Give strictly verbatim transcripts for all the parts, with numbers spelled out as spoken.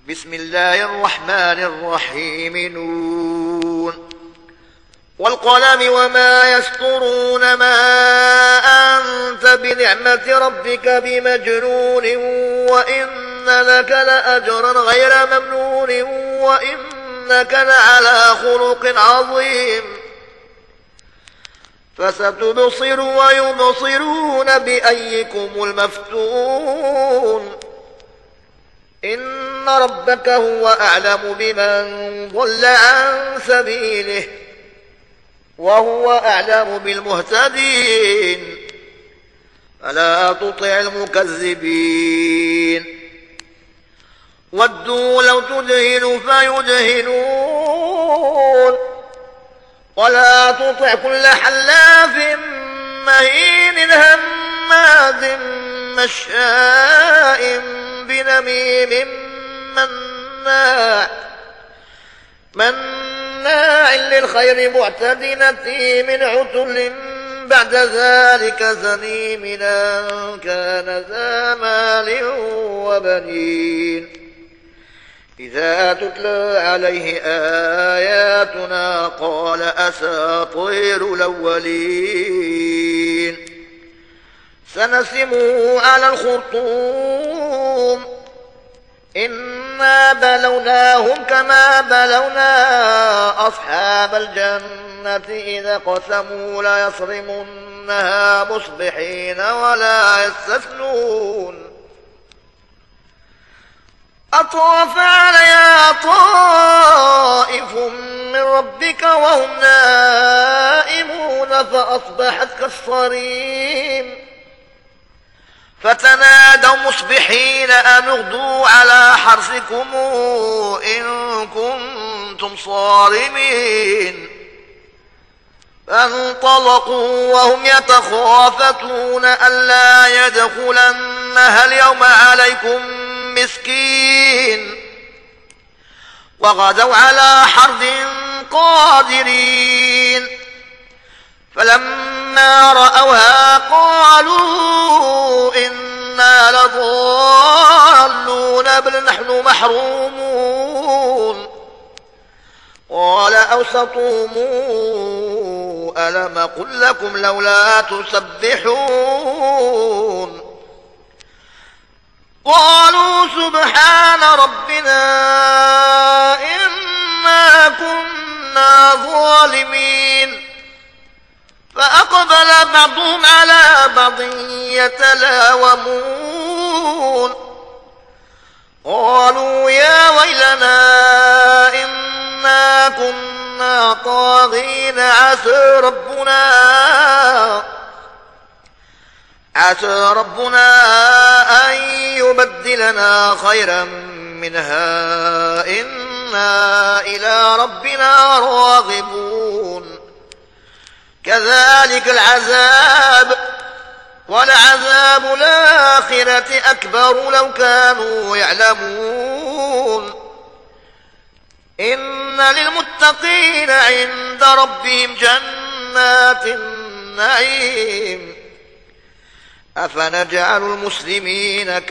بسم الله الرحمن الرحيم. نون والقلم وما يسطرون ما أنت بنعمة ربك بمجنون وإن لك لأجرا غير ممنون وإنك لعلى خلق عظيم. فستبصر ويبصرون بأيكم المفتون. إن ربك هو أعلم بمن ضل عن سبيله وهو أعلم بالمهتدين. فلا تطع المكذبين. ودوا لو تدهن فيدهنون ولا تطع كل حلاف مهين هماز مشاء بنميم مناع مناع للخير معتد أثيم عتل بعد ذلك زنيم أن كان ذا مال وبنين. إذا تتلى عليه آياتنا قال أساطير الأولين. سنسمه على الخرطوم. إنا بلوناهم كما بلونا أصحاب الجنة إذا قسموا ليصرمنها مصبحين ولا يستثنون. أطاف عليها طائف من ربك وهم نائمون فأصبحت كالصريم. فتنادوا مصبحين أن اغدوا على حرثكم إن كنتم صارمين. فانطلقوا وهم يتخافتون ألا يدخلنها اليوم عليكم مسكين. وغدوا على حرد قادرين. فلما رأوها قالوا إنا لضالون بل نحن محرومون. قال أوسطهم ألم قل لكم لولا تسبحون. قالوا سبحان ربنا إنا كنا ظالمين. فأقبل بعضهم على بعض يتلاومون. قالوا يا ويلنا إنا كنا طاغين عسى ربنا عسى ربنا أن يبدلنا خيرا منها إنا إلى ربنا راغبون. كذلك العذاب ولعذاب الآخرة أكبر لو كانوا يعلمون. إن للمتقين عند ربهم جنات النعيم. أفنجعل المسلمين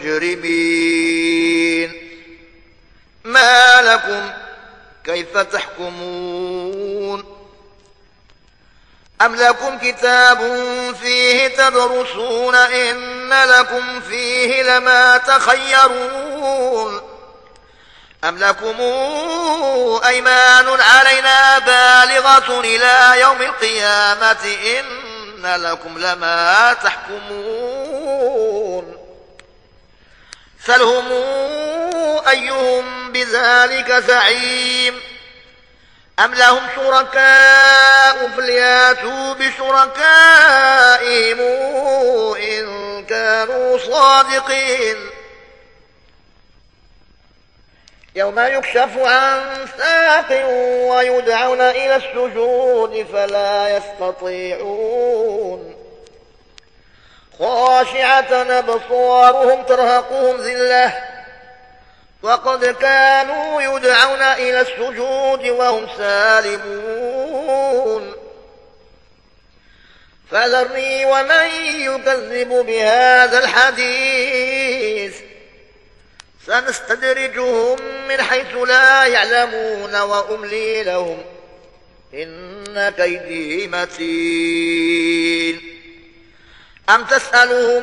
كالمجرمين. ما لكم كيف تحكمون؟ أم لكم كتاب فيه تدرسون إن لكم فيه لما تخيرون. أم لكم أيمان علينا بالغة إلى يوم القيامة إن لكم لما تحكمون. سلهم أيهم بذلك زعيم. أم لهم شركاء فلياتوا بشركائهم إن كانوا صادقين. يوم يكشف عن ساق ويدعون إلى السجود فلا يستطيعون. خاشعة أبصارهم ترهقهم ذلة وقد كانوا يدعون إلى السجود وهم سالمون. فذرني ومن يكذب بهذا الحديث سنستدرجهم من حيث لا يعلمون وأملي لهم إن كيدي متين أم تسألهم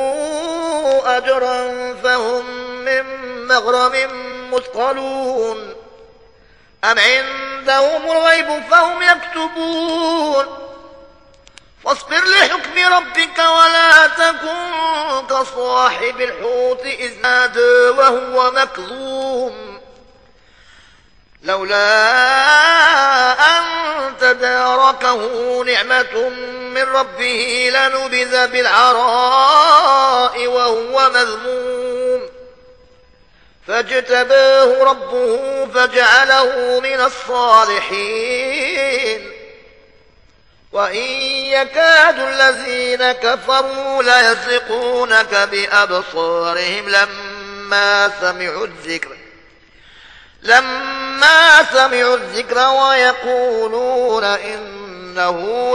أجرا فهم من مغرم مثقلون أم عندهم الغيب فهم يكتبون فاصبر لحكم ربك ولا تكن كصاحب الحوت إذ نادى وهو مكظوم لولا أن تداركه نعمة من ربه لنبذ بالعراء وهو مذموم فاجتباه ربه فجعله من الصالحين وإن يكاد الذين كفروا ليسرقونك بأبصارهم لما سمعوا الذكر لما سمعوا الذكر ويقولون إنه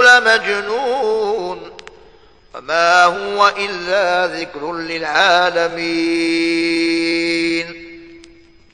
لمجنون وما هو إلا ذكر للعالمين